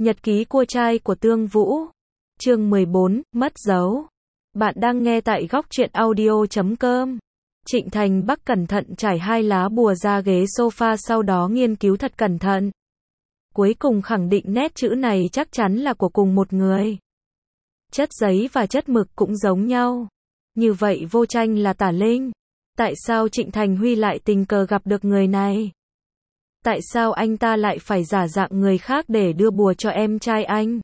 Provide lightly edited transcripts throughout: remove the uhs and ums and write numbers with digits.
Nhật ký cua trai của Tương Vũ. Chương 14, mất dấu. Bạn đang nghe tại góc truyện audio.com. Trịnh Thành Bắc cẩn thận trải 2 lá bùa ra ghế sofa, sau đó nghiên cứu thật cẩn thận. Cuối cùng khẳng định nét chữ này chắc chắn là của cùng một người. Chất giấy và chất mực cũng giống nhau. Như vậy Vô Tranh là tả linh. Tại sao Trịnh Thành Huy lại tình cờ gặp được người này? Tại sao anh ta lại phải giả dạng người khác để đưa bùa cho em trai anh?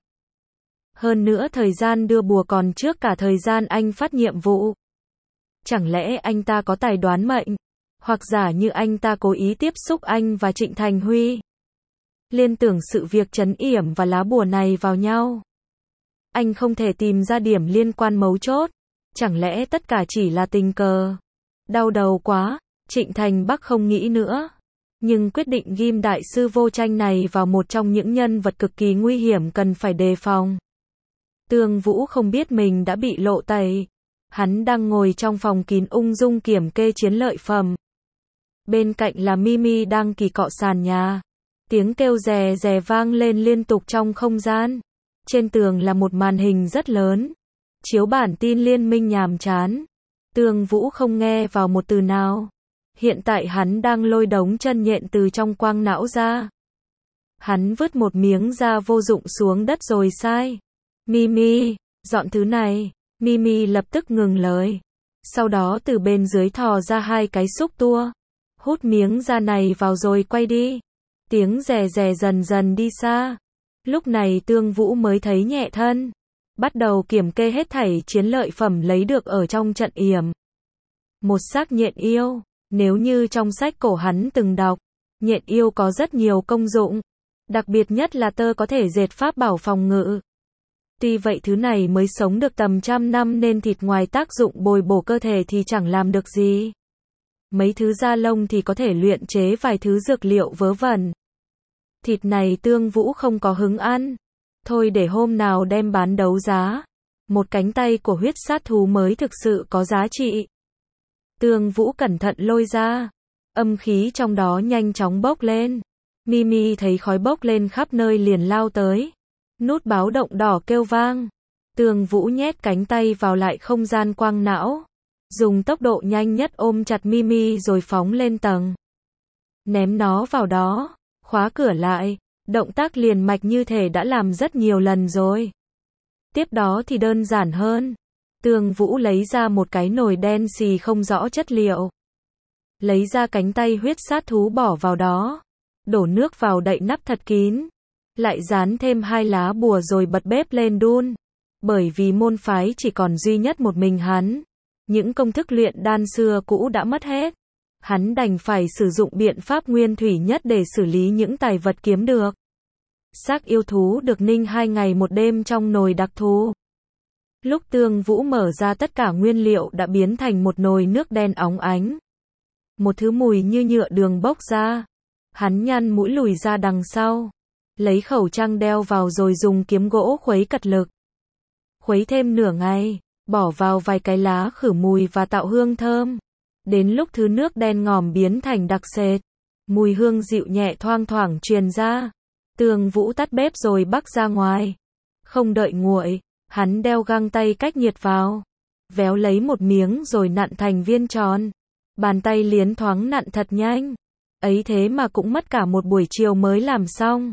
Hơn nữa thời gian đưa bùa còn trước cả thời gian anh phát nhiệm vụ. Chẳng lẽ anh ta có tài đoán mệnh? Hoặc giả như anh ta cố ý tiếp xúc anh và Trịnh Thành Huy? Liên tưởng sự việc trấn yểm và lá bùa này vào nhau. Anh không thể tìm ra điểm liên quan mấu chốt. Chẳng lẽ tất cả chỉ là tình cờ? Đau đầu quá, Trịnh Thành Bắc không nghĩ nữa. Nhưng quyết định ghim đại sư Vô Tranh này vào một trong những nhân vật cực kỳ nguy hiểm cần phải đề phòng. Tương Vũ không biết mình đã bị lộ tẩy. Hắn đang ngồi trong phòng kín ung dung kiểm kê chiến lợi phẩm. Bên cạnh là Mimi đang kỳ cọ sàn nhà. Tiếng kêu rè rè vang lên liên tục trong không gian. Trên tường là một màn hình rất lớn. Chiếu bản tin liên minh nhàm chán. Tương Vũ không nghe vào một từ nào. Hiện tại hắn đang lôi đống chân nhện từ trong quang não ra. Hắn vứt một miếng da vô dụng xuống đất rồi sai. Mimi, dọn thứ này. Mimi lập tức ngừng lời. Sau đó từ bên dưới thò ra 2 cái xúc tua. Hút miếng da này vào rồi quay đi. Tiếng rè rè dần dần đi xa. Lúc này Tương Vũ mới thấy nhẹ thân. Bắt đầu kiểm kê hết thảy chiến lợi phẩm lấy được ở trong trận yểm. Một xác nhện yêu. Nếu như trong sách cổ hắn từng đọc, nhện yêu có rất nhiều công dụng. Đặc biệt nhất là tơ có thể dệt pháp bảo phòng ngự. Tuy vậy thứ này mới sống được tầm 100 năm nên thịt ngoài tác dụng bồi bổ cơ thể thì chẳng làm được gì. Mấy thứ da lông thì có thể luyện chế vài thứ dược liệu vớ vẩn. Thịt này Tương Vũ không có hứng ăn. Thôi để hôm nào đem bán đấu giá. Một cánh tay của huyết sát thú mới thực sự có giá trị. Tương Vũ cẩn thận lôi ra. Âm khí trong đó nhanh chóng bốc lên. Mimi thấy khói bốc lên khắp nơi liền lao tới. Nút báo động đỏ kêu vang. Tương Vũ nhét cánh tay vào lại không gian quang não. Dùng tốc độ nhanh nhất ôm chặt Mimi rồi phóng lên tầng. Ném nó vào đó. Khóa cửa lại. Động tác liền mạch như thể đã làm rất nhiều lần rồi. Tiếp đó thì đơn giản hơn. Tương Vũ lấy ra một cái nồi đen xì không rõ chất liệu. Lấy ra cánh tay huyết sát thú bỏ vào đó. Đổ nước vào đậy nắp thật kín. Lại dán thêm 2 lá bùa rồi bật bếp lên đun. Bởi vì môn phái chỉ còn duy nhất một mình hắn. Những công thức luyện đan xưa cũ đã mất hết. Hắn đành phải sử dụng biện pháp nguyên thủy nhất để xử lý những tài vật kiếm được. Xác yêu thú được ninh 2 ngày 1 đêm trong nồi đặc thù. Lúc Tương Vũ mở ra tất cả nguyên liệu đã biến thành một nồi nước đen óng ánh. Một thứ mùi như nhựa đường bốc ra. Hắn nhăn mũi lùi ra đằng sau. Lấy khẩu trang đeo vào rồi dùng kiếm gỗ khuấy cật lực. Khuấy thêm nửa ngày, bỏ vào vài cái lá khử mùi và tạo hương thơm. Đến lúc thứ nước đen ngòm biến thành đặc sệt. Mùi hương dịu nhẹ thoang thoảng truyền ra. Tương Vũ tắt bếp rồi bắc ra ngoài. Không đợi nguội. Hắn đeo găng tay cách nhiệt vào. Véo lấy một miếng rồi nặn thành viên tròn. Bàn tay liến thoáng nặn thật nhanh. Ấy thế mà cũng mất cả một buổi chiều mới làm xong.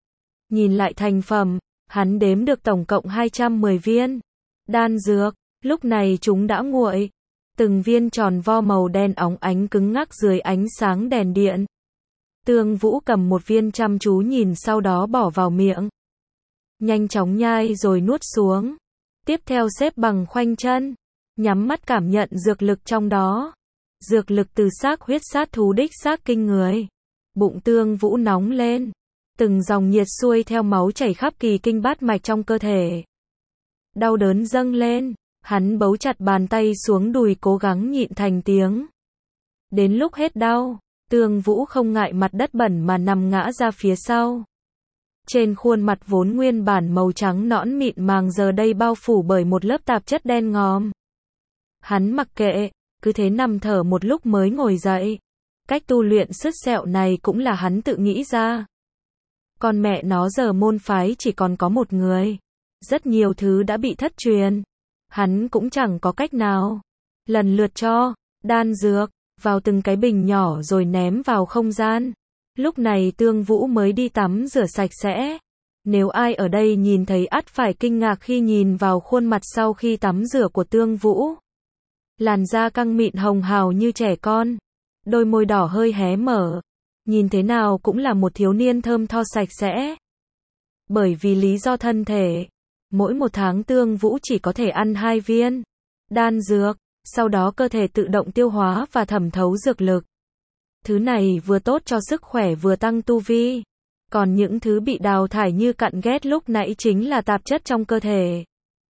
Nhìn lại thành phẩm, hắn đếm được tổng cộng 210 viên. Đan dược, lúc này chúng đã nguội. Từng viên tròn vo màu đen óng ánh cứng ngắc dưới ánh sáng đèn điện. Tương Vũ cầm một viên chăm chú nhìn sau đó bỏ vào miệng. Nhanh chóng nhai rồi nuốt xuống. Tiếp theo xếp bằng khoanh chân. Nhắm mắt cảm nhận dược lực trong đó. Dược lực từ xác huyết sát thú đích xác kinh người. Bụng Tương Vũ nóng lên. Từng dòng nhiệt xuôi theo máu chảy khắp kỳ kinh bát mạch trong cơ thể. Đau đớn dâng lên. Hắn bấu chặt bàn tay xuống đùi cố gắng nhịn thành tiếng. Đến lúc hết đau, Tương Vũ không ngại mặt đất bẩn mà nằm ngã ra phía sau. Trên khuôn mặt vốn nguyên bản màu trắng nõn mịn màng giờ đây bao phủ bởi một lớp tạp chất đen ngòm. Hắn mặc kệ, cứ thế nằm thở một lúc mới ngồi dậy. Cách tu luyện sứt sẹo này cũng là hắn tự nghĩ ra. Con mẹ nó giờ môn phái chỉ còn có một người. Rất nhiều thứ đã bị thất truyền. Hắn cũng chẳng có cách nào. Lần lượt cho đan dược vào từng cái bình nhỏ rồi ném vào không gian. Lúc này Tương Vũ mới đi tắm rửa sạch sẽ. Nếu ai ở đây nhìn thấy ắt phải kinh ngạc khi nhìn vào khuôn mặt sau khi tắm rửa của Tương Vũ. Làn da căng mịn hồng hào như trẻ con. Đôi môi đỏ hơi hé mở. Nhìn thế nào cũng là một thiếu niên thơm tho sạch sẽ. Bởi vì lý do thân thể, mỗi một tháng Tương Vũ chỉ có thể ăn 2 viên đan dược, sau đó cơ thể tự động tiêu hóa và thẩm thấu dược lực. Thứ này vừa tốt cho sức khỏe vừa tăng tu vi. Còn những thứ bị đào thải như cặn ghét lúc nãy chính là tạp chất trong cơ thể.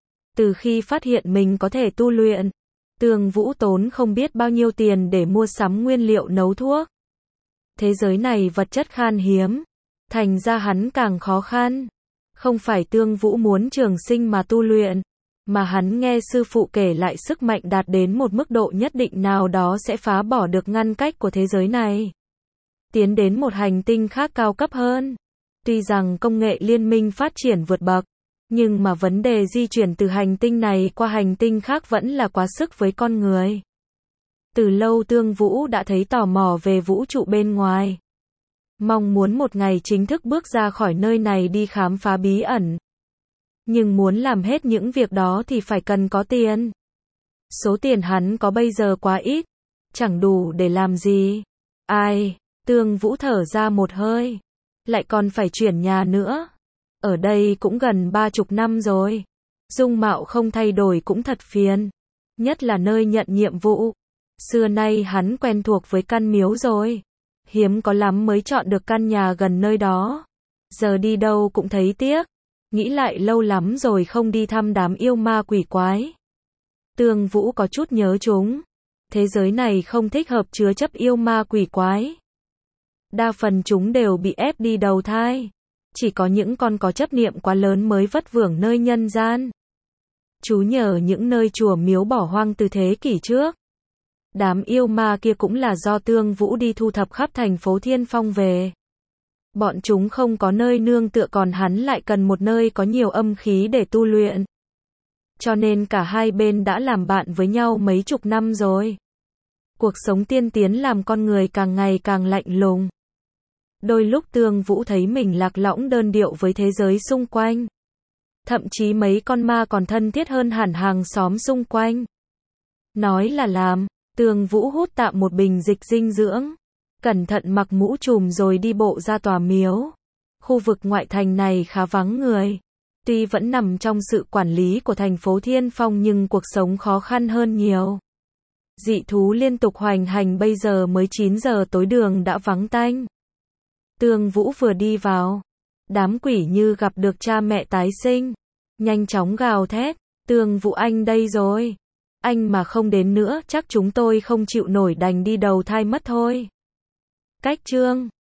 Từ khi phát hiện mình có thể tu luyện, Tương Vũ tốn không biết bao nhiêu tiền để mua sắm nguyên liệu nấu thuốc. Thế giới này vật chất khan hiếm, thành ra hắn càng khó khăn. Không phải Tương Vũ muốn trường sinh mà tu luyện, mà hắn nghe sư phụ kể lại sức mạnh đạt đến một mức độ nhất định nào đó sẽ phá bỏ được ngăn cách của thế giới này, tiến đến một hành tinh khác cao cấp hơn. Tuy rằng công nghệ liên minh phát triển vượt bậc, nhưng mà vấn đề di chuyển từ hành tinh này qua hành tinh khác vẫn là quá sức với con người. Từ lâu Tương Vũ đã thấy tò mò về vũ trụ bên ngoài. Mong muốn một ngày chính thức bước ra khỏi nơi này đi khám phá bí ẩn. Nhưng muốn làm hết những việc đó thì phải cần có tiền. Số tiền hắn có bây giờ quá ít, chẳng đủ để làm gì. Ai, Tương Vũ thở ra một hơi. Lại còn phải chuyển nhà nữa. Ở đây cũng gần 30 năm rồi. Dung mạo không thay đổi cũng thật phiền. Nhất là nơi nhận nhiệm vụ. Xưa nay hắn quen thuộc với căn miếu rồi. Hiếm có lắm mới chọn được căn nhà gần nơi đó. Giờ đi đâu cũng thấy tiếc. Nghĩ lại lâu lắm rồi không đi thăm đám yêu ma quỷ quái. Tương Vũ có chút nhớ chúng. Thế giới này không thích hợp chứa chấp yêu ma quỷ quái. Đa phần chúng đều bị ép đi đầu thai. Chỉ có những con có chấp niệm quá lớn mới vất vưởng nơi nhân gian. Chú nhờ những nơi chùa miếu bỏ hoang từ thế kỷ trước. Đám yêu ma kia cũng là do Tương Vũ đi thu thập khắp thành phố Thiên Phong về. Bọn chúng không có nơi nương tựa còn hắn lại cần một nơi có nhiều âm khí để tu luyện. Cho nên cả hai bên đã làm bạn với nhau mấy chục năm rồi. Cuộc sống tiên tiến làm con người càng ngày càng lạnh lùng. Đôi lúc Tương Vũ thấy mình lạc lõng đơn điệu với thế giới xung quanh. Thậm chí mấy con ma còn thân thiết hơn hẳn hàng xóm xung quanh. Nói là làm, Tương Vũ hút tạm một bình dịch dinh dưỡng. Cẩn thận mặc mũ trùm rồi đi bộ ra tòa miếu. Khu vực ngoại thành này khá vắng người. Tuy vẫn nằm trong sự quản lý của thành phố Thiên Phong nhưng cuộc sống khó khăn hơn nhiều. Dị thú liên tục hoành hành bây giờ mới 9 giờ tối đường đã vắng tanh. Tương Vũ vừa đi vào. Đám quỷ như gặp được cha mẹ tái sinh. Nhanh chóng gào thét. Tương Vũ anh đây rồi. Anh mà không đến nữa chắc chúng tôi không chịu nổi đành đi đầu thai mất thôi. Cách chương